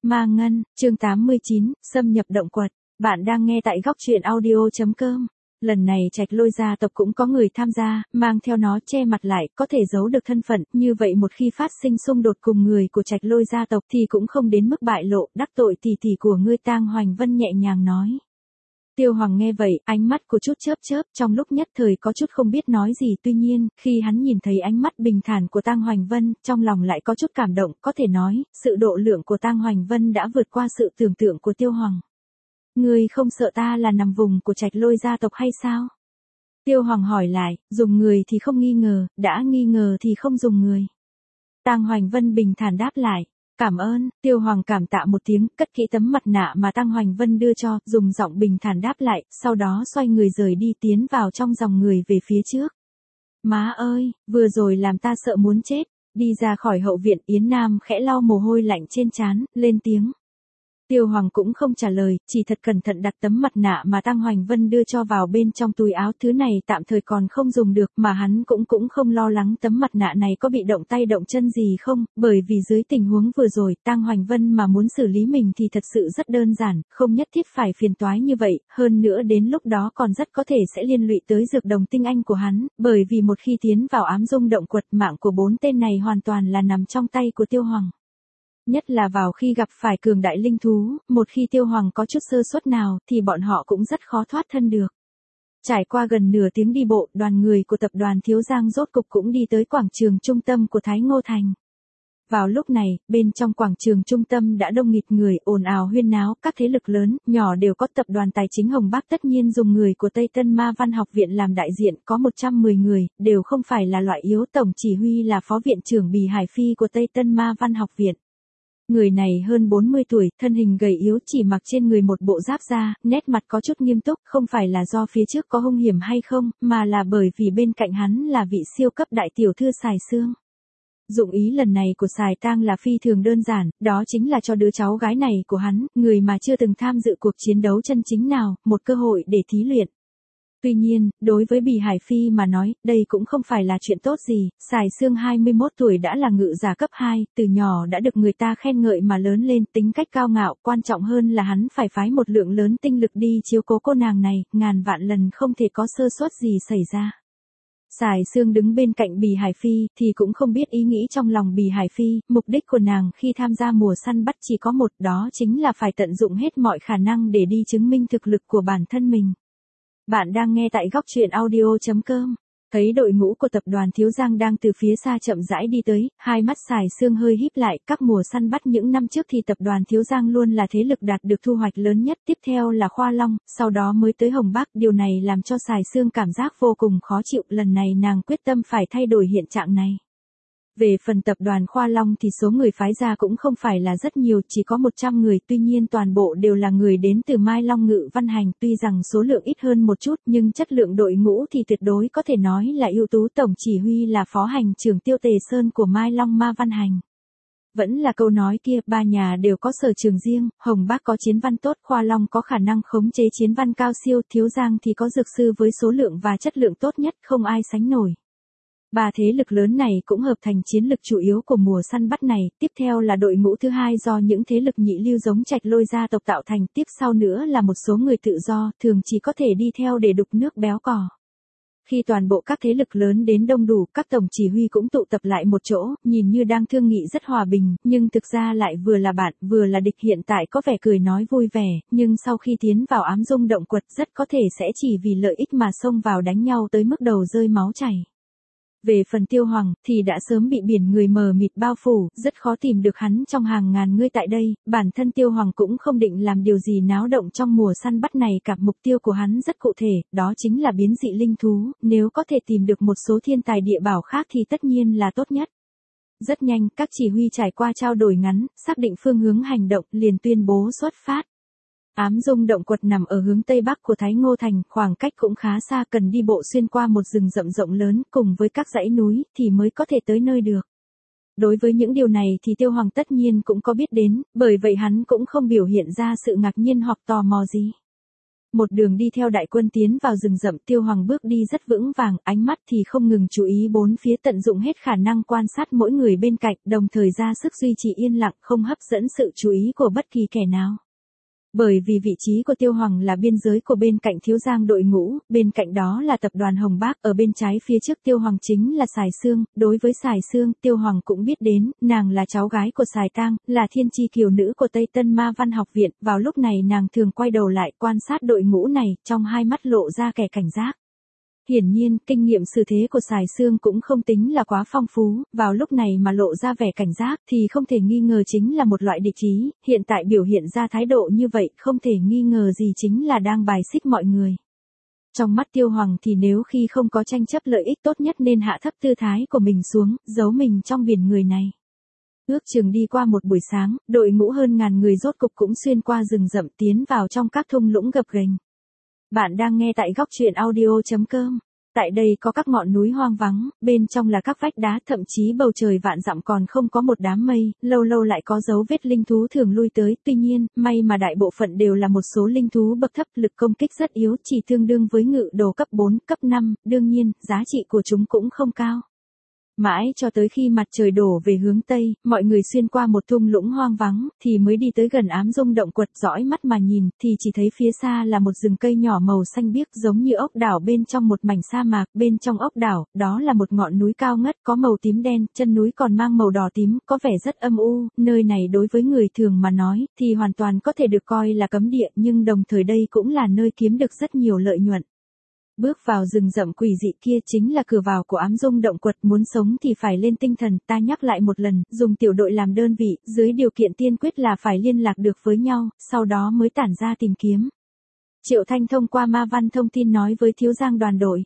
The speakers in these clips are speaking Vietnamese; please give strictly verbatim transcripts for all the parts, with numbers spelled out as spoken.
Ma Ngân, chương tám mươi chín, xâm nhập động quật. Bạn đang nghe tại góc truyện audio chấm com. Lần này Trạch Lôi gia tộc cũng có người tham gia, mang theo nó che mặt lại, có thể giấu được thân phận, như vậy một khi phát sinh xung đột cùng người của Trạch Lôi gia tộc thì cũng không đến mức bại lộ, đắc tội tỷ tỷ của ngươi. Tang Hoành Vân nhẹ nhàng nói. Tiêu Hoàng nghe vậy, ánh mắt của chút chớp chớp, trong lúc nhất thời có chút không biết nói gì, tuy nhiên, khi hắn nhìn thấy ánh mắt bình thản của Tang Hoành Vân, trong lòng lại có chút cảm động, có thể nói, sự độ lượng của Tang Hoành Vân đã vượt qua sự tưởng tượng của Tiêu Hoàng. Ngươi không sợ ta là nằm vùng của Trạch Lôi gia tộc hay sao? Tiêu Hoàng hỏi lại, dùng người thì không nghi ngờ, đã nghi ngờ thì không dùng người. Tang Hoành Vân bình thản đáp lại. Cảm ơn. Tiêu Hoàng cảm tạ một tiếng, cất kỹ tấm mặt nạ mà Tang Hoành Vân đưa cho, dùng giọng bình thản đáp lại, sau đó xoay người rời đi tiến vào trong dòng người về phía trước. Má ơi, vừa rồi làm ta sợ muốn chết. Đi ra khỏi hậu viện, Yến Nam khẽ lau mồ hôi lạnh trên trán, lên tiếng. Tiêu Hoàng cũng không trả lời, chỉ thật cẩn thận đặt tấm mặt nạ mà Tang Hoành Vân đưa cho vào bên trong túi áo. Thứ này tạm thời còn không dùng được, mà hắn cũng cũng không lo lắng tấm mặt nạ này có bị động tay động chân gì không, bởi vì dưới tình huống vừa rồi, Tang Hoành Vân mà muốn xử lý mình thì thật sự rất đơn giản, không nhất thiết phải phiền toái như vậy, hơn nữa đến lúc đó còn rất có thể sẽ liên lụy tới dược đồng tinh anh của hắn, bởi vì một khi tiến vào ám dung động quật, mạng của bốn tên này hoàn toàn là nằm trong tay của Tiêu Hoàng. Nhất là vào khi gặp phải cường đại linh thú, một khi Tiêu Hoàng có chút sơ suất nào, thì bọn họ cũng rất khó thoát thân được. Trải qua gần nửa tiếng đi bộ, đoàn người của tập đoàn Thiếu Giang rốt cục cũng đi tới quảng trường trung tâm của Thái Ngô Thành. Vào lúc này, bên trong quảng trường trung tâm đã đông nghịt người, ồn ào huyên náo, các thế lực lớn, nhỏ đều có. Tập đoàn Tài chính Hồng Bác tất nhiên dùng người của Tây Tân Ma Văn học viện làm đại diện, có một trăm mười người, đều không phải là loại yếu. Tổng chỉ huy là Phó viện trưởng Bì Hải Phi của Tây Tân Ma Văn học viện. Người này hơn bốn mươi tuổi, thân hình gầy yếu, chỉ mặc trên người một bộ giáp da, nét mặt có chút nghiêm túc, không phải là do phía trước có hung hiểm hay không, mà là bởi vì bên cạnh hắn là vị siêu cấp đại tiểu thư Sài Sương. Dụng ý lần này của Sài Tang là phi thường đơn giản, đó chính là cho đứa cháu gái này của hắn, người mà chưa từng tham dự cuộc chiến đấu chân chính nào, một cơ hội để thí luyện. Tuy nhiên, đối với Bì Hải Phi mà nói, đây cũng không phải là chuyện tốt gì. Sài Sương hai mươi mốt tuổi đã là ngự giả cấp hai, từ nhỏ đã được người ta khen ngợi mà lớn lên, tính cách cao ngạo, quan trọng hơn là hắn phải phái một lượng lớn tinh lực đi chiếu cố cô nàng này, ngàn vạn lần không thể có sơ suất gì xảy ra. Sài Sương đứng bên cạnh Bì Hải Phi, thì cũng không biết ý nghĩ trong lòng Bì Hải Phi, mục đích của nàng khi tham gia mùa săn bắt chỉ có một, đó chính là phải tận dụng hết mọi khả năng để đi chứng minh thực lực của bản thân mình. Bạn đang nghe tại góc truyện audio chấm com. Thấy đội ngũ của tập đoàn Thiếu Giang đang từ phía xa chậm rãi đi tới, hai mắt Sài Sương hơi híp lại. Các mùa săn bắt những năm trước thì tập đoàn Thiếu Giang luôn là thế lực đạt được thu hoạch lớn nhất, tiếp theo là Khoa Long, sau đó mới tới Hồng Bác. Điều này làm cho Sài Sương cảm giác vô cùng khó chịu, lần này nàng quyết tâm phải thay đổi hiện trạng này. Về phần tập đoàn Khoa Long thì số người phái ra cũng không phải là rất nhiều, chỉ có một trăm người, tuy nhiên toàn bộ đều là người đến từ Mai Long Ngự Văn Hành, tuy rằng số lượng ít hơn một chút nhưng chất lượng đội ngũ thì tuyệt đối có thể nói là ưu tú. Tổng chỉ huy là Phó hành trưởng Tiêu Tề Sơn của Mai Long Ma Văn Hành. Vẫn là câu nói kia, ba nhà đều có sở trường riêng, Hồng Bác có chiến văn tốt, Khoa Long có khả năng khống chế chiến văn cao siêu, Thiếu Giang thì có dược sư với số lượng và chất lượng tốt nhất, không ai sánh nổi. Ba thế lực lớn này cũng hợp thành chiến lực chủ yếu của mùa săn bắt này, tiếp theo là đội ngũ thứ hai do những thế lực nhị lưu giống Trạch Lôi gia tộc tạo thành, tiếp sau nữa là một số người tự do, thường chỉ có thể đi theo để đục nước béo cò. Khi toàn bộ các thế lực lớn đến đông đủ, các tổng chỉ huy cũng tụ tập lại một chỗ, nhìn như đang thương nghị rất hòa bình, nhưng thực ra lại vừa là bạn, vừa là địch. Hiện tại có vẻ cười nói vui vẻ, nhưng sau khi tiến vào ám dung động quật rất có thể sẽ chỉ vì lợi ích mà xông vào đánh nhau tới mức đầu rơi máu chảy. Về phần Tiêu Hoàng, thì đã sớm bị biển người mờ mịt bao phủ, rất khó tìm được hắn trong hàng ngàn người tại đây. Bản thân Tiêu Hoàng cũng không định làm điều gì náo động trong mùa săn bắt này cả, mục tiêu của hắn rất cụ thể, đó chính là biến dị linh thú, nếu có thể tìm được một số thiên tài địa bảo khác thì tất nhiên là tốt nhất. Rất nhanh, các chỉ huy trải qua trao đổi ngắn, xác định phương hướng hành động, liền tuyên bố xuất phát. Ám dung động quật nằm ở hướng tây bắc của Thái Ngô Thành, khoảng cách cũng khá xa, cần đi bộ xuyên qua một rừng rậm rộng lớn cùng với các dãy núi thì mới có thể tới nơi được. Đối với những điều này thì Tiêu Hoàng tất nhiên cũng có biết đến, bởi vậy hắn cũng không biểu hiện ra sự ngạc nhiên hoặc tò mò gì. Một đường đi theo đại quân tiến vào rừng rậm, Tiêu Hoàng bước đi rất vững vàng, ánh mắt thì không ngừng chú ý bốn phía, tận dụng hết khả năng quan sát mỗi người bên cạnh, đồng thời ra sức duy trì yên lặng, không hấp dẫn sự chú ý của bất kỳ kẻ nào. Bởi vì vị trí của Tiêu Hoàng là biên giới của bên cạnh Thiếu Giang đội ngũ, bên cạnh đó là tập đoàn Hồng Bác, ở bên trái phía trước Tiêu Hoàng chính là Sài Sương, đối với Sài Sương, Tiêu Hoàng cũng biết đến, nàng là cháu gái của Sài Tang, là thiên chi kiều nữ của Tây Tân Ma Văn học viện, vào lúc này nàng thường quay đầu lại quan sát đội ngũ này, trong hai mắt lộ ra kẻ cảnh giác. Hiển nhiên, kinh nghiệm xử thế của Sài Sương cũng không tính là quá phong phú, vào lúc này mà lộ ra vẻ cảnh giác thì không thể nghi ngờ chính là một loại địch ý, hiện tại biểu hiện ra thái độ như vậy không thể nghi ngờ gì chính là đang bài xích mọi người. Trong mắt Tiêu Hoàng thì nếu khi không có tranh chấp lợi ích tốt nhất nên hạ thấp tư thái của mình xuống, giấu mình trong biển người này. Ước chừng đi qua một buổi sáng, đội ngũ hơn ngàn người rốt cục cũng xuyên qua rừng rậm tiến vào trong các thung lũng gập ghềnh. Bạn đang nghe tại góc truyện audio chấm com. Tại đây có các ngọn núi hoang vắng, bên trong là các vách đá, thậm chí bầu trời vạn dặm còn không có một đám mây, lâu lâu lại có dấu vết linh thú thường lui tới, tuy nhiên, may mà đại bộ phận đều là một số linh thú bậc thấp, lực công kích rất yếu, chỉ tương đương với ngự đồ cấp bốn, cấp năm, đương nhiên, giá trị của chúng cũng không cao. Mãi cho tới khi mặt trời đổ về hướng Tây, mọi người xuyên qua một thung lũng hoang vắng, thì mới đi tới gần Ám Dung động quật, dõi mắt mà nhìn, thì chỉ thấy phía xa là một rừng cây nhỏ màu xanh biếc giống như ốc đảo bên trong một mảnh sa mạc, bên trong ốc đảo, đó là một ngọn núi cao ngất có màu tím đen, chân núi còn mang màu đỏ tím, có vẻ rất âm u, nơi này đối với người thường mà nói, thì hoàn toàn có thể được coi là cấm địa, nhưng đồng thời đây cũng là nơi kiếm được rất nhiều lợi nhuận. Bước vào rừng rậm quỷ dị kia chính là cửa vào của Ám Dung động quật, muốn sống thì phải lên tinh thần, ta nhắc lại một lần, dùng tiểu đội làm đơn vị, dưới điều kiện tiên quyết là phải liên lạc được với nhau, sau đó mới tản ra tìm kiếm. Triệu Thanh thông qua Ma Văn thông tin nói với Thiếu Giang đoàn đội.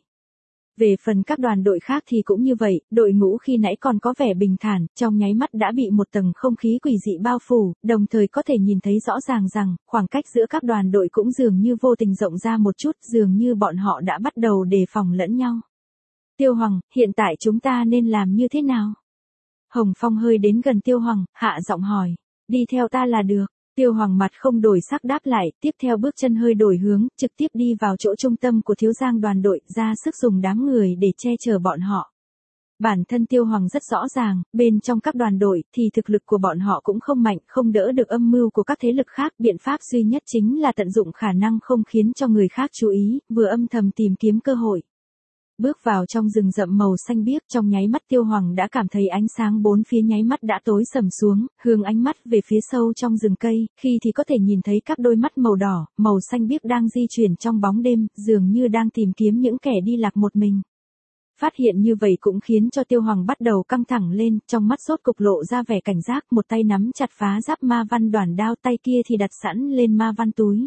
Về phần các đoàn đội khác thì cũng như vậy, đội ngũ khi nãy còn có vẻ bình thản, trong nháy mắt đã bị một tầng không khí quỷ dị bao phủ, đồng thời có thể nhìn thấy rõ ràng rằng, khoảng cách giữa các đoàn đội cũng dường như vô tình rộng ra một chút, dường như bọn họ đã bắt đầu đề phòng lẫn nhau. Tiêu Hoàng, hiện tại chúng ta nên làm như thế nào? Hồng Phong hơi đến gần Tiêu Hoàng, hạ giọng hỏi. Đi theo ta là được. Tiêu Hoàng mặt không đổi sắc đáp lại, tiếp theo bước chân hơi đổi hướng, trực tiếp đi vào chỗ trung tâm của Thiếu Giang đoàn đội, ra sức dùng đám người để che chở bọn họ. Bản thân Tiêu Hoàng rất rõ ràng, bên trong các đoàn đội thì thực lực của bọn họ cũng không mạnh, không đỡ được âm mưu của các thế lực khác, biện pháp duy nhất chính là tận dụng khả năng không khiến cho người khác chú ý, vừa âm thầm tìm kiếm cơ hội. Bước vào trong rừng rậm màu xanh biếc, trong nháy mắt Tiêu Hoàng đã cảm thấy ánh sáng bốn phía nháy mắt đã tối sầm xuống, hướng ánh mắt về phía sâu trong rừng cây, khi thì có thể nhìn thấy các đôi mắt màu đỏ, màu xanh biếc đang di chuyển trong bóng đêm, dường như đang tìm kiếm những kẻ đi lạc một mình. Phát hiện như vậy cũng khiến cho Tiêu Hoàng bắt đầu căng thẳng lên, trong mắt sốt cục lộ ra vẻ cảnh giác, một tay nắm chặt phá giáp Ma Văn đoản đao, tay kia thì đặt sẵn lên Ma Văn túi.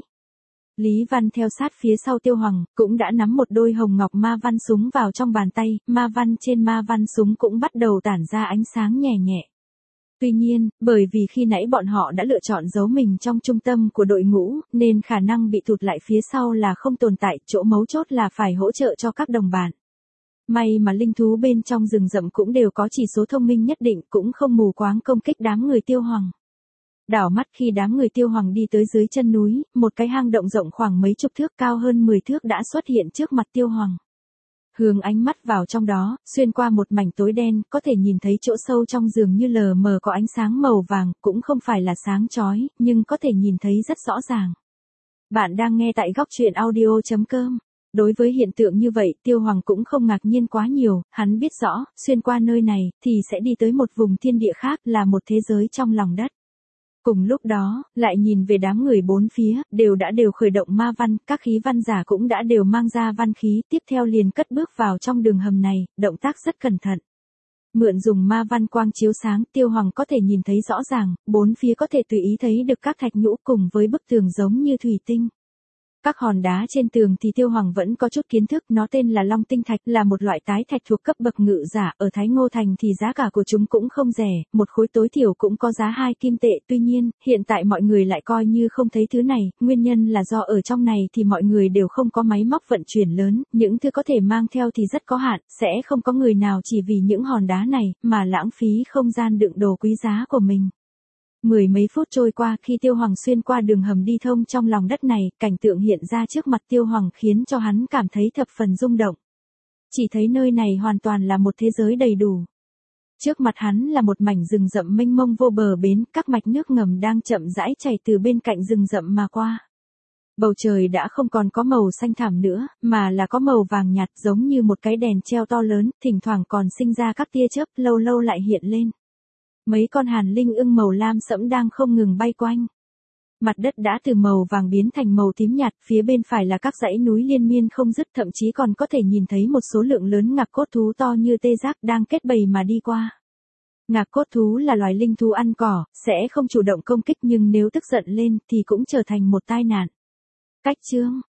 Lý Văn theo sát phía sau Tiêu Hoàng, cũng đã nắm một đôi hồng ngọc Ma Văn súng vào trong bàn tay, Ma Văn trên Ma Văn súng cũng bắt đầu tản ra ánh sáng nhẹ nhẹ. Tuy nhiên, bởi vì khi nãy bọn họ đã lựa chọn giấu mình trong trung tâm của đội ngũ, nên khả năng bị tụt lại phía sau là không tồn tại, chỗ mấu chốt là phải hỗ trợ cho các đồng bạn. May mà linh thú bên trong rừng rậm cũng đều có chỉ số thông minh nhất định, cũng không mù quáng công kích đám người Tiêu Hoàng. Đảo mắt khi đám người Tiêu Hoàng đi tới dưới chân núi, một cái hang động rộng khoảng mấy chục thước, cao hơn mười thước đã xuất hiện trước mặt Tiêu Hoàng. Hướng ánh mắt vào trong đó, xuyên qua một mảnh tối đen, có thể nhìn thấy chỗ sâu trong dường như lờ mờ có ánh sáng màu vàng, cũng không phải là sáng chói, nhưng có thể nhìn thấy rất rõ ràng. Bạn đang nghe tại góc truyện audio chấm com. Đối với hiện tượng như vậy, Tiêu Hoàng cũng không ngạc nhiên quá nhiều, hắn biết rõ, xuyên qua nơi này, thì sẽ đi tới một vùng thiên địa khác, là một thế giới trong lòng đất. Cùng lúc đó, lại nhìn về đám người bốn phía, đều đã đều khởi động ma văn, các khí văn giả cũng đã đều mang ra văn khí, tiếp theo liền cất bước vào trong đường hầm này, động tác rất cẩn thận. Mượn dùng ma văn quang chiếu sáng, Tiêu Hoàng có thể nhìn thấy rõ ràng, bốn phía có thể tùy ý thấy được các thạch nhũ cùng với bức tường giống như thủy tinh. Các hòn đá trên tường thì Tiêu Hoàng vẫn có chút kiến thức, nó tên là Long Tinh Thạch, là một loại tái thạch thuộc cấp bậc ngự giả, ở Thái Ngô Thành thì giá cả của chúng cũng không rẻ, một khối tối thiểu cũng có giá hai kim tệ, tuy nhiên, hiện tại mọi người lại coi như không thấy thứ này, nguyên nhân là do ở trong này thì mọi người đều không có máy móc vận chuyển lớn, những thứ có thể mang theo thì rất có hạn, sẽ không có người nào chỉ vì những hòn đá này, mà lãng phí không gian đựng đồ quý giá của mình. Mười mấy phút trôi qua khi Tiêu Hoàng xuyên qua đường hầm đi thông trong lòng đất này, cảnh tượng hiện ra trước mặt Tiêu Hoàng khiến cho hắn cảm thấy thập phần rung động. Chỉ thấy nơi này hoàn toàn là một thế giới đầy đủ. Trước mặt hắn là một mảnh rừng rậm mênh mông vô bờ bến, các mạch nước ngầm đang chậm rãi chảy từ bên cạnh rừng rậm mà qua. Bầu trời đã không còn có màu xanh thẳm nữa, mà là có màu vàng nhạt giống như một cái đèn treo to lớn, thỉnh thoảng còn sinh ra các tia chớp lâu lâu lại hiện lên. Mấy con hàn linh ưng màu lam sẫm đang không ngừng bay quanh. Mặt đất đã từ màu vàng biến thành màu tím nhạt, phía bên phải là các dãy núi liên miên không dứt, thậm chí còn có thể nhìn thấy một số lượng lớn ngạc cốt thú to như tê giác đang kết bầy mà đi qua. Ngạc cốt thú là loài linh thú ăn cỏ, sẽ không chủ động công kích nhưng nếu tức giận lên thì cũng trở thành một tai nạn. Cách chương